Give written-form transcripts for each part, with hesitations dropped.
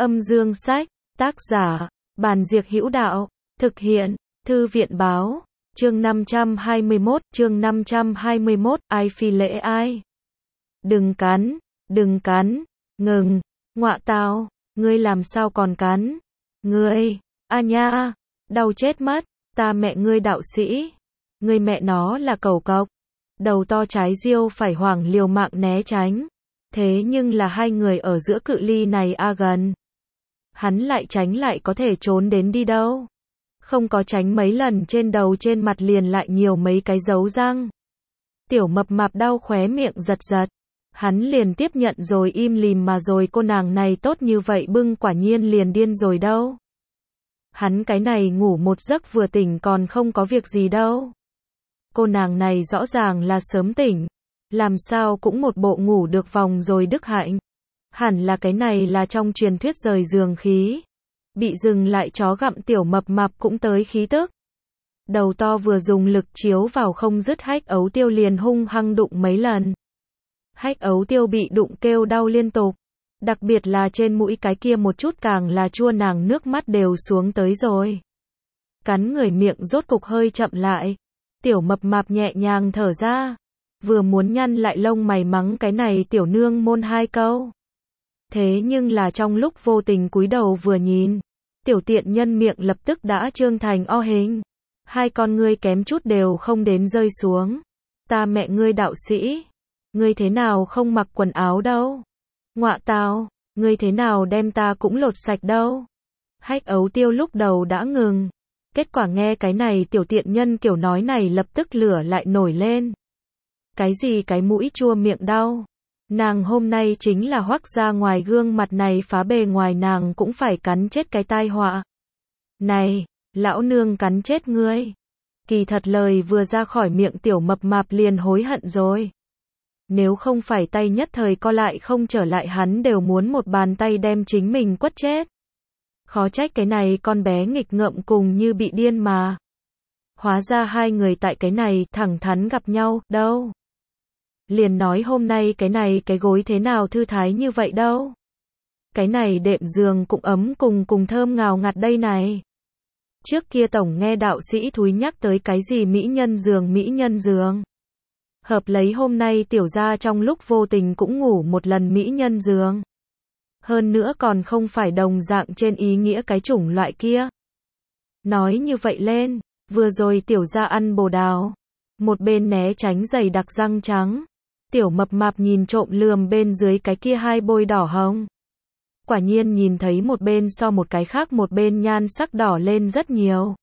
Âm dương sách, tác giả, Bàn Diệc Hữu Đạo, thực hiện, Thư viện báo, chương 521, ai phi lễ ai. Đừng cắn, ngừng, ngọa tao, ngươi làm sao còn cắn, ngươi, a nha, đau chết mất, ta mẹ ngươi đạo sĩ, ngươi mẹ nó là cẩu cọc, đầu to trái diêu phải hoảng liều mạng né tránh, thế nhưng là hai người ở giữa cự ly này gần. Hắn lại tránh lại có thể trốn đến đi đâu. Không có tránh mấy lần trên đầu trên mặt liền lại nhiều mấy cái dấu răng. Tiểu mập mạp đau khóe miệng giật. Hắn liền tiếp nhận rồi im lìm mà rồi cô nàng này tốt như vậy bưng quả nhiên liền điên rồi đâu. Hắn cái này ngủ một giấc vừa tỉnh còn không có việc gì đâu. Cô nàng này rõ ràng là sớm tỉnh. Làm sao cũng một bộ ngủ được vòng rồi đức hạnh. Hẳn là cái này là trong truyền thuyết rời giường khí. Bị dừng lại chó gặm tiểu mập mạp cũng tới khí tức. Đầu to vừa dùng lực chiếu vào không dứt hách ấu tiêu liền hung hăng đụng mấy lần. Hách ấu tiêu bị đụng kêu đau liên tục. Đặc biệt là trên mũi cái kia một chút càng là chua nàng nước mắt đều xuống tới rồi. Cắn người miệng rốt cục hơi chậm lại. Tiểu mập mạp nhẹ nhàng thở ra. Vừa muốn nhăn lại lông mày mắng cái này tiểu nương môn hai câu. Thế nhưng là trong lúc vô tình cúi đầu vừa nhìn, tiểu tiện nhân miệng lập tức đã trương thành O hình. Hai con ngươi kém chút đều không đến rơi xuống. Ta mẹ ngươi đạo sĩ, ngươi thế nào không mặc quần áo đâu? Ngọa tao, ngươi thế nào đem ta cũng lột sạch đâu? Hách ấu tiêu lúc đầu đã ngừng. Kết quả nghe cái này tiểu tiện nhân kiểu nói này lập tức lửa lại nổi lên. Cái gì cái mũi chua miệng đau? Nàng hôm nay chính là hoắc ra ngoài gương mặt này phá bề ngoài nàng cũng phải cắn chết cái tai họa. Này, lão nương cắn chết ngươi. Kỳ thật lời vừa ra khỏi miệng tiểu mập mạp liền hối hận rồi. Nếu không phải tay nhất thời co lại không trở lại hắn đều muốn một bàn tay đem chính mình quất chết. Khó trách cái này con bé nghịch ngợm cùng như bị điên mà. Hóa ra hai người tại cái này thẳng thắn gặp nhau, đâu. Liền nói hôm nay cái này cái gối thế nào thư thái như vậy đâu. Cái này đệm giường cũng ấm cùng thơm ngào ngạt đây này. Trước kia tổng nghe đạo sĩ thúi nhắc tới cái gì mỹ nhân giường. Hợp lấy hôm nay tiểu gia trong lúc vô tình cũng ngủ một lần mỹ nhân giường. Hơn nữa còn không phải đồng dạng trên ý nghĩa cái chủng loại kia. Nói như vậy lên, vừa rồi tiểu gia ăn bồ đào. Một bên né tránh giày đặc răng trắng. Tiểu mập mạp nhìn trộm lườm bên dưới cái kia hai bôi đỏ hồng. Quả nhiên nhìn thấy một bên so một cái khác một bên nhan sắc đỏ lên rất nhiều.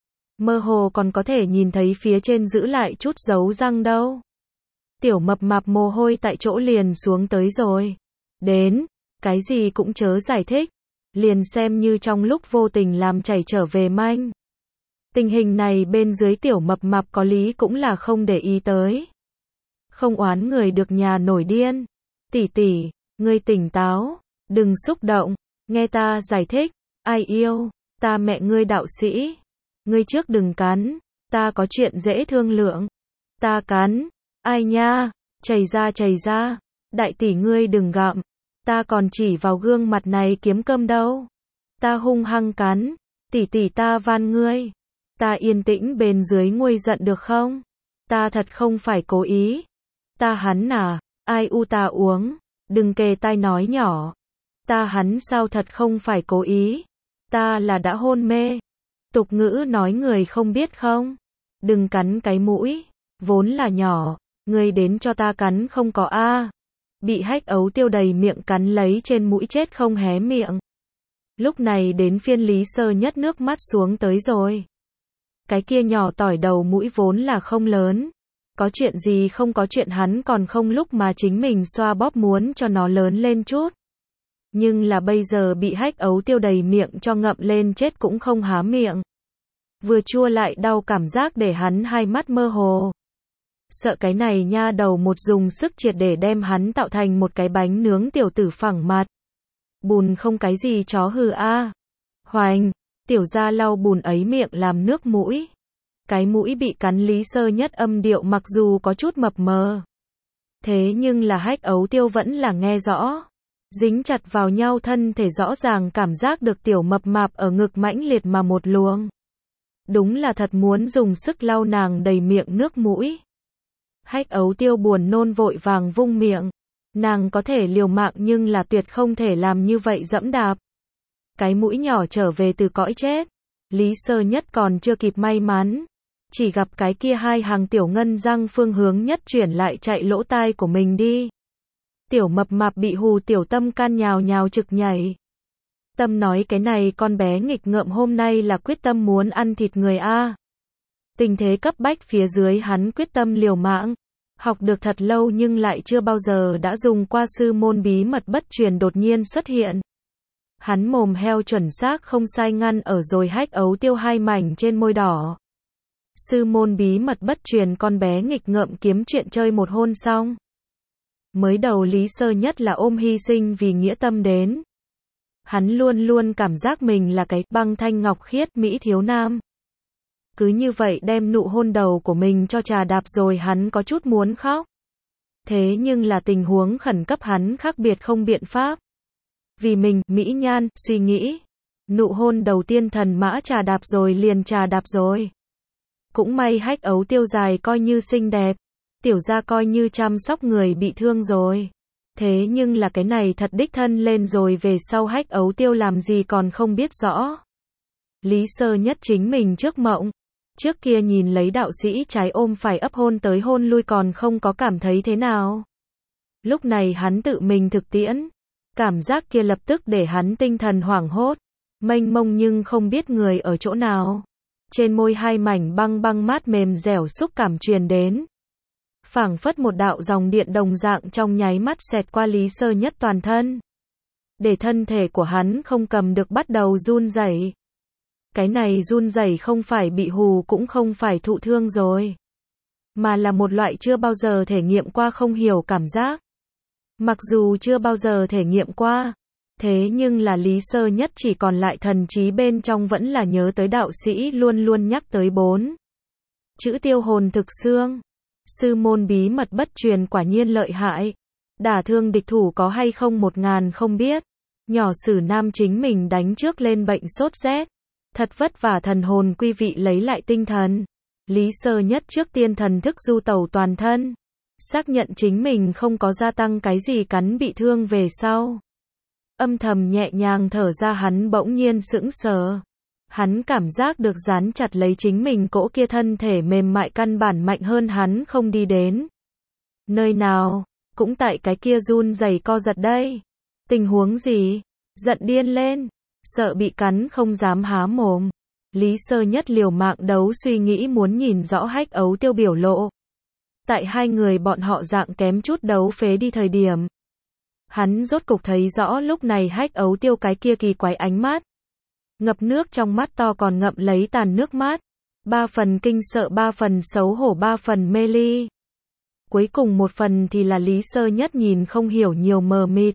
Mơ hồ còn có thể nhìn thấy phía trên giữ lại chút dấu răng đâu. Tiểu mập mạp mồ hôi tại chỗ liền xuống tới rồi. Đến, cái gì cũng chớ giải thích. Liền xem như trong lúc vô tình làm chảy trở về manh. Tình hình này bên dưới tiểu mập mạp có lý cũng là không để ý tới. Không oán người được nhà nổi điên. Tỷ tỷ, ngươi tỉnh táo, đừng xúc động, nghe ta giải thích, ai yêu, ta mẹ ngươi đạo sĩ. Ngươi trước đừng cắn, ta có chuyện dễ thương lượng. Ta cắn, ai nha, chảy ra, đại tỷ ngươi đừng gặm, ta còn chỉ vào gương mặt này kiếm cơm đâu. Ta hung hăng cắn, tỷ tỷ ta van ngươi. Ta yên tĩnh bên dưới nguôi giận được không? Ta thật không phải cố ý. Ta hắn à, ai u ta uống, đừng kề tai nói nhỏ. Ta hắn sao thật không phải cố ý. Ta là đã hôn mê. Tục ngữ nói người không biết không? Đừng cắn cái mũi, vốn là nhỏ, ngươi đến cho ta cắn không có a. Bị hách ấu tiêu đầy miệng cắn lấy trên mũi chết không hé miệng. Lúc này đến phiên Lý Sơ Nhất nước mắt xuống tới rồi. Cái kia nhỏ tỏi đầu mũi vốn là không lớn. Có chuyện gì không có chuyện hắn còn không lúc mà chính mình xoa bóp muốn cho nó lớn lên chút. Nhưng là bây giờ bị hách ấu tiêu đầy miệng cho ngậm lên chết cũng không há miệng. Vừa chua lại đau cảm giác để hắn hai mắt mơ hồ. Sợ cái này nha đầu một dùng sức triệt để đem hắn tạo thành một cái bánh nướng tiểu tử phẳng mặt. Bùn không cái gì chó hừ a. Hoành, tiểu gia lau bùn ấy miệng làm nước mũi. Cái mũi bị cắn Lý Sơ Nhất âm điệu mặc dù có chút mập mờ. Thế nhưng là hách ấu tiêu vẫn là nghe rõ. dính chặt vào nhau, thân thể rõ ràng cảm giác được tiểu mập mạp ở ngực mãnh liệt mà một luồng. Đúng là thật muốn dùng sức lau nàng đầy miệng nước mũi. Hách Ấu Tiêu buồn nôn vội vàng vung miệng. Nàng có thể liều mạng nhưng là tuyệt không thể làm như vậy dẫm đạp. Cái mũi nhỏ trở về từ cõi chết. Lý Sơ Nhất còn chưa kịp may mắn. Chỉ gặp cái kia hai hàng tiểu ngân răng phương hướng nhất chuyển lại chạy lỗ tai của mình đi. Tiểu mập mạp bị hù, tiểu tâm can nhào nhào trực nhảy. Tâm nói cái này con bé nghịch ngợm hôm nay là quyết tâm muốn ăn thịt người a. Tình thế cấp bách phía dưới hắn quyết tâm liều mạng. Học được thật lâu nhưng lại chưa bao giờ đã dùng qua sư môn bí mật bất truyền đột nhiên xuất hiện. Hắn mồm heo chuẩn xác không sai ngăn ở rồi Hách Ấu Tiêu hai mảnh trên môi đỏ. Sư môn bí mật bất truyền, con bé nghịch ngợm kiếm chuyện chơi một hôn xong. Mới đầu Lý Sơ Nhất là ôm hy sinh vì nghĩa tâm đến. Hắn luôn luôn cảm giác mình là cái băng thanh ngọc khiết mỹ thiếu nam. Cứ như vậy đem nụ hôn đầu của mình cho trà đạp rồi hắn có chút muốn khóc. Thế nhưng là tình huống khẩn cấp, hắn khác biệt không biện pháp. Vì mình, mỹ nhan, suy nghĩ. Nụ hôn đầu tiên thần mã trà đạp rồi liền trà đạp rồi. Cũng may Hách Ấu Tiêu dài coi như xinh đẹp. Tiểu gia coi như chăm sóc người bị thương rồi. Thế nhưng là cái này thật đích thân lên rồi về sau Hách Ấu Tiêu làm gì còn không biết rõ. Lý Sơ Nhất chính mình trước mộng. Trước kia nhìn lấy đạo sĩ trái ôm phải ấp hôn tới hôn lui còn không có cảm thấy thế nào. Lúc này hắn tự mình thực tiễn. Cảm giác kia lập tức để hắn tinh thần hoảng hốt. Mênh mông nhưng không biết người ở chỗ nào. Trên môi hai mảnh băng băng mát mềm dẻo xúc cảm truyền đến. Phảng phất một đạo dòng điện đồng dạng trong nháy mắt xẹt qua Lý Sơ Nhất toàn thân. Để thân thể của hắn không cầm được bắt đầu run rẩy. Cái này run rẩy không phải bị hù cũng không phải thụ thương rồi. Mà là một loại chưa bao giờ thể nghiệm qua không hiểu cảm giác. Mặc dù chưa bao giờ thể nghiệm qua. Thế nhưng là Lý Sơ Nhất chỉ còn lại thần trí bên trong vẫn là nhớ tới đạo sĩ luôn luôn nhắc tới 4 chữ tiêu hồn thực xương. Sư môn bí mật bất truyền quả nhiên lợi hại. Đả thương địch thủ có hay không 1000 không biết. Nhỏ Sử Nam chính mình đánh trước lên bệnh sốt rét. Thật vất vả thần hồn quý vị lấy lại tinh thần. Lý Sơ Nhất trước tiên thần thức du tẩu toàn thân. Xác nhận chính mình không có gia tăng cái gì cắn bị thương về sau. Âm thầm nhẹ nhàng thở ra, hắn bỗng nhiên sững sờ. Hắn cảm giác được dán chặt lấy chính mình cỗ kia thân thể mềm mại căn bản mạnh hơn hắn không đi đến. Nơi nào, cũng tại cái kia run rẩy co giật đây. Tình huống gì? Giận điên lên. Sợ bị cắn không dám há mồm. Lý Sơ Nhất liều mạng đấu suy nghĩ muốn nhìn rõ Hách Ấu Tiêu biểu lộ. Tại hai người bọn họ dạng kém chút đấu phế đi thời điểm. Hắn rốt cục thấy rõ lúc này Hách Ấu Tiêu cái kia kỳ quái ánh mắt. Ngập nước trong mắt to còn ngậm lấy tàn nước mắt. 3 phần kinh sợ, 3 phần xấu hổ, 3 phần mê ly. Cuối cùng 1 phần thì là Lý Sơ Nhất nhìn không hiểu, nhiều mờ mịt.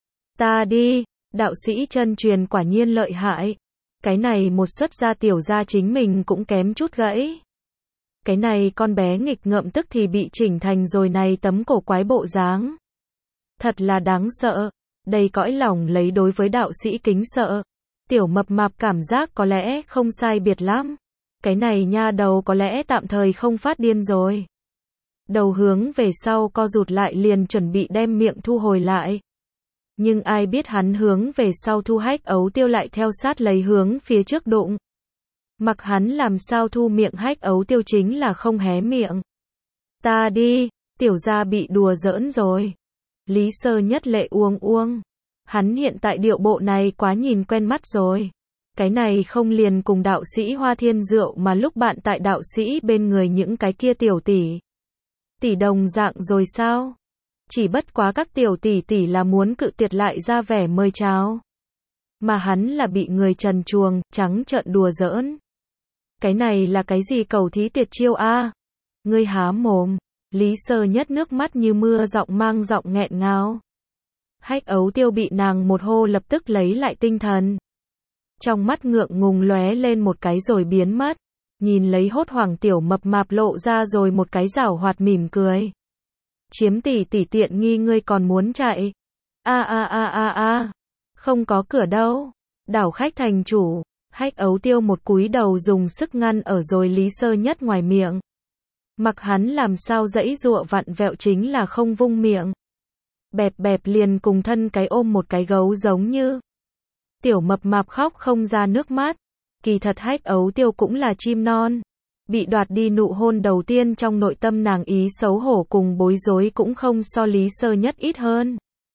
Ta đi, đạo sĩ chân truyền quả nhiên lợi hại. Cái này một xuất gia tiểu gia chính mình cũng kém chút gãy. Cái này con bé nghịch ngợm tức thì bị chỉnh thành rồi này tấm cổ quái bộ dáng. Thật là đáng sợ. Đầy cõi lòng lấy đối với đạo sĩ kính sợ. Tiểu mập mạp cảm giác có lẽ không sai biệt lắm. Cái này nha đầu có lẽ tạm thời không phát điên rồi. Đầu hướng về sau co rụt lại liền chuẩn bị đem miệng thu hồi lại. Nhưng ai biết hắn hướng về sau thu, Hách Ấu Tiêu lại theo sát lấy hướng phía trước đụng. Mặc hắn làm sao thu miệng, Hách Ấu Tiêu chính là không hé miệng. Ta đi, tiểu gia bị đùa giỡn rồi. Lý Sơ Nhất lệ uông uông. Hắn hiện tại điệu bộ này quá nhìn quen mắt rồi. Cái này không liền cùng đạo sĩ Hoa Thiên Diệu mà lúc bạn tại đạo sĩ bên người những cái kia tiểu tỷ đồng dạng rồi sao? Chỉ bất quá các tiểu tỷ là muốn cự tuyệt lại ra vẻ mời chào. Mà hắn là bị người trần truồng, trắng trợn đùa giỡn. Cái này là cái gì cầu thí tuyệt chiêu a? Ngươi há mồm. Lý Sơ Nhất nước mắt như mưa giọng mang giọng nghẹn ngào. Hách Ấu Tiêu bị nàng một hô lập tức lấy lại tinh thần. Trong mắt ngượng ngùng lóe lên một cái rồi biến mất. Nhìn lấy hốt hoảng tiểu mập mạp lộ ra rồi một cái giảo hoạt mỉm cười. Chiếm tỷ tiện nghi ngươi còn muốn chạy. Không có cửa đâu. Đảo khách thành chủ. Hách Ấu Tiêu một cúi đầu dùng sức ngăn ở rồi Lý Sơ Nhất ngoài miệng. Mặc hắn làm sao giãy giụa vặn vẹo chính là không vung miệng. Bẹp bẹp liền cùng thân cái ôm một cái gấu giống như. Tiểu mập mạp khóc không ra nước mắt. Kỳ thật Hách Ấu Tiêu cũng là chim non. Bị đoạt đi nụ hôn đầu tiên trong nội tâm nàng ý xấu hổ cùng bối rối cũng không so Lý Sơ Nhất ít hơn.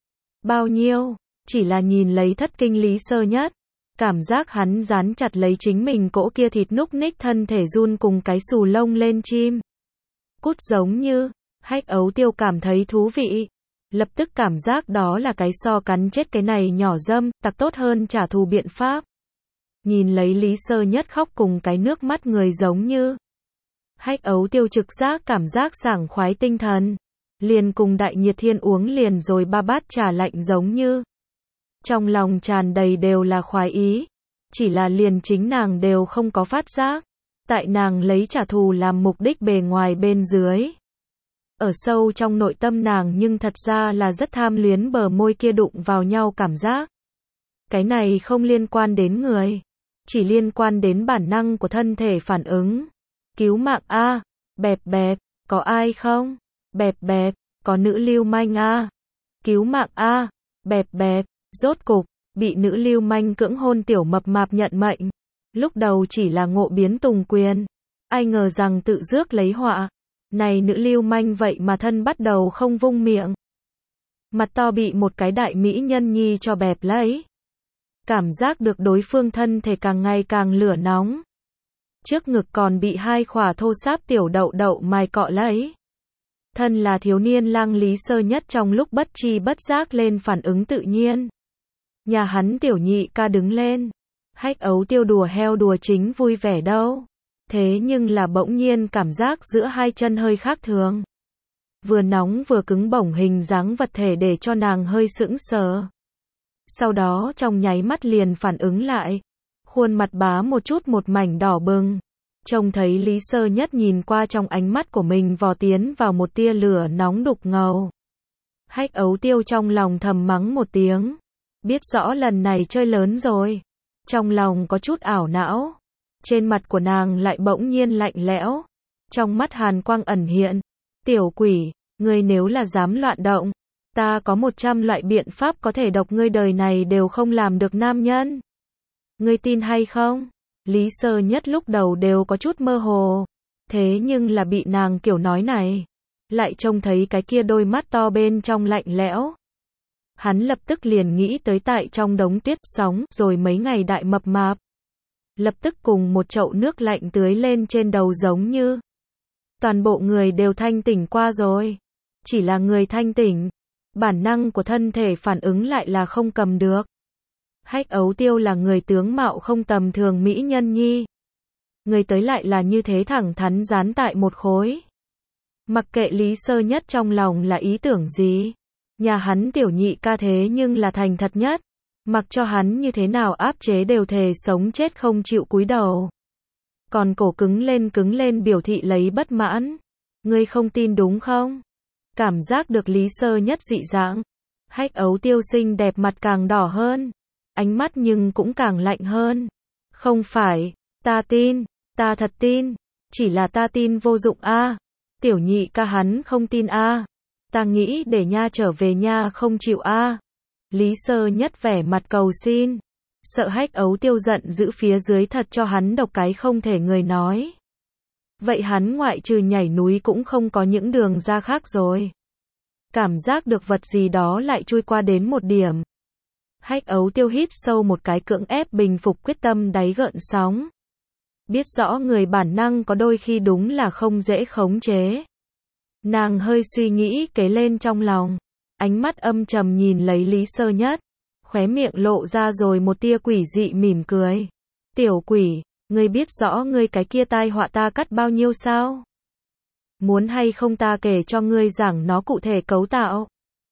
Bao nhiêu, chỉ là nhìn lấy thất kinh Lý Sơ Nhất. Cảm giác hắn dán chặt lấy chính mình cỗ kia thịt núc ních thân thể run cùng cái xù lông lên chim. Cút giống như, Hách Ấu Tiêu cảm thấy thú vị. Lập tức cảm giác đó là cái so cắn chết cái này nhỏ dâm, tặc tốt hơn trả thù biện pháp. Nhìn lấy Lý Sơ Nhất khóc cùng cái nước mắt người giống như. Hách Ấu Tiêu trực giác cảm giác sảng khoái tinh thần. Liền cùng Đại Nhiệt Thiên uống liền rồi 3 bát trà lạnh giống như. Trong lòng tràn đầy đều là khoái ý. Chỉ là liền chính nàng đều không có phát giác. Tại nàng lấy trả thù làm mục đích bề ngoài bên dưới. Ở sâu trong nội tâm nàng nhưng thật ra là rất tham luyến bờ môi kia đụng vào nhau cảm giác. Cái này không liên quan đến người. Chỉ liên quan đến bản năng của thân thể phản ứng. Cứu mạng a, bẹp bẹp, có ai không? Bẹp bẹp, có nữ lưu manh a. Cứu mạng a, bẹp bẹp, rốt cục, bị nữ lưu manh cưỡng hôn tiểu mập mạp nhận mệnh. Lúc đầu chỉ là ngộ biến tùng quyền. Ai ngờ rằng tự rước lấy họa. Này nữ lưu manh vậy mà thân bắt đầu không vung miệng. Mặt to bị một cái đại mỹ nhân nhi cho bẹp lấy. Cảm giác được đối phương thân thể càng ngày càng lửa nóng. Trước ngực còn bị 2 khỏa thô sáp tiểu đậu đậu mài cọ lấy. Thân là thiếu niên lang Lý Sơ Nhất trong lúc bất chi bất giác lên phản ứng tự nhiên. Nhà hắn tiểu nhị ca đứng lên. Hách Ấu Tiêu đùa heo đùa chính vui vẻ đâu. Thế nhưng là bỗng nhiên cảm giác giữa hai chân hơi khác thường. Vừa nóng vừa cứng bổng hình dáng vật thể để cho nàng hơi sững sờ. Sau đó trong nháy mắt liền phản ứng lại. Khuôn mặt bá một chút một mảnh đỏ bừng. Trông thấy Lý Sơ Nhất nhìn qua trong ánh mắt của mình vò tiến vào một tia lửa nóng đục ngầu. Hách Ấu Tiêu trong lòng thầm mắng một tiếng. Biết rõ lần này chơi lớn rồi. Trong lòng có chút ảo não. Trên mặt của nàng lại bỗng nhiên lạnh lẽo. Trong mắt hàn quang ẩn hiện. Tiểu quỷ, ngươi nếu là dám loạn động. Ta có 100 loại biện pháp có thể độc ngươi đời này đều không làm được nam nhân. Ngươi tin hay không? Lý Sơ Nhất lúc đầu đều có chút mơ hồ. Thế nhưng là bị nàng kiểu nói này. Lại trông thấy cái kia đôi mắt to bên trong lạnh lẽo. Hắn lập tức liền nghĩ tới tại trong đống tuyết sóng rồi mấy ngày đại mập mạp. Lập tức cùng một chậu nước lạnh tưới lên trên đầu giống như. Toàn bộ người đều thanh tỉnh qua rồi. Chỉ là người thanh tỉnh. Bản năng của thân thể phản ứng lại là không cầm được. Hách Ấu Tiêu là người tướng mạo không tầm thường mỹ nhân nhi. Người tới lại là như thế thẳng thắn dán tại một khối. Mặc kệ Lý Sơ Nhất trong lòng là ý tưởng gì. Nhà hắn tiểu nhị ca thế nhưng là thành thật nhất. Mặc cho hắn như thế nào áp chế đều thề sống chết không chịu cúi đầu. Còn cổ cứng lên biểu thị lấy bất mãn. Ngươi không tin đúng không? Cảm giác được Lý Sơ Nhất dị dạng. Hách Ấu Tiêu xinh đẹp mặt càng đỏ hơn. Ánh mắt nhưng cũng càng lạnh hơn. Không phải, ta tin, ta thật tin. Chỉ là ta tin vô dụng a. Tiểu nhị ca hắn không tin a. Ta nghĩ để nha trở về nha không chịu a. Lý Sơ Nhất vẻ mặt cầu xin. Sợ Hách Ấu Tiêu giận giữ phía dưới thật cho hắn độc cái không thể người nói. Vậy hắn ngoại trừ nhảy núi cũng không có những đường ra khác rồi. Cảm giác được vật gì đó lại chui qua đến một điểm. Hách Ấu Tiêu hít sâu một cái cưỡng ép bình phục quyết tâm đáy gợn sóng. Biết rõ người bản năng có đôi khi đúng là không dễ khống chế. Nàng hơi suy nghĩ kế lên trong lòng. Ánh mắt âm trầm nhìn lấy Lý Sơ Nhất. Khóe miệng lộ ra rồi một tia quỷ dị mỉm cười. Tiểu quỷ, ngươi biết rõ ngươi cái kia tai họa ta cắt bao nhiêu sao? Muốn hay không ta kể cho ngươi giảng nó cụ thể cấu tạo?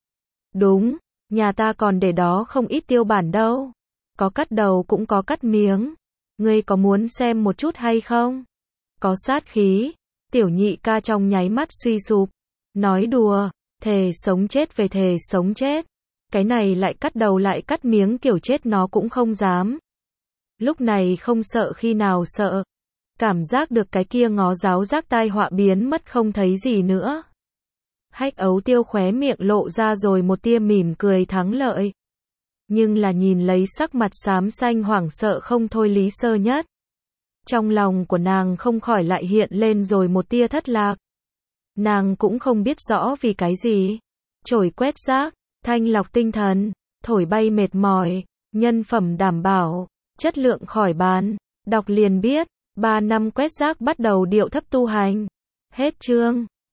Đúng, nhà ta còn để đó không ít tiêu bản đâu. Có cắt đầu cũng có cắt miếng. Ngươi có muốn xem một chút hay không? Có sát khí. Tiểu nhị ca trong nháy mắt suy sụp. Nói đùa, thề sống chết về thề sống chết. Cái này lại cắt đầu lại cắt miếng kiểu chết nó cũng không dám. Lúc này không sợ khi nào sợ. Cảm giác được cái kia ngó giáo giác tai họa biến mất không thấy gì nữa. Hách Ấu Tiêu khóe miệng lộ ra rồi một tia mỉm cười thắng lợi. Nhưng là nhìn lấy sắc mặt xám xanh hoảng sợ không thôi Lý Sơ Nhất. Trong lòng của nàng không khỏi lại hiện lên rồi một tia thất lạc. Nàng cũng không biết rõ vì cái gì. Chổi quét rác, thanh lọc tinh thần, thổi bay mệt mỏi, nhân phẩm đảm bảo, chất lượng khỏi bàn. Đọc liền biết, 3 năm quét rác bắt đầu điệu thấp tu hành. Hết chương.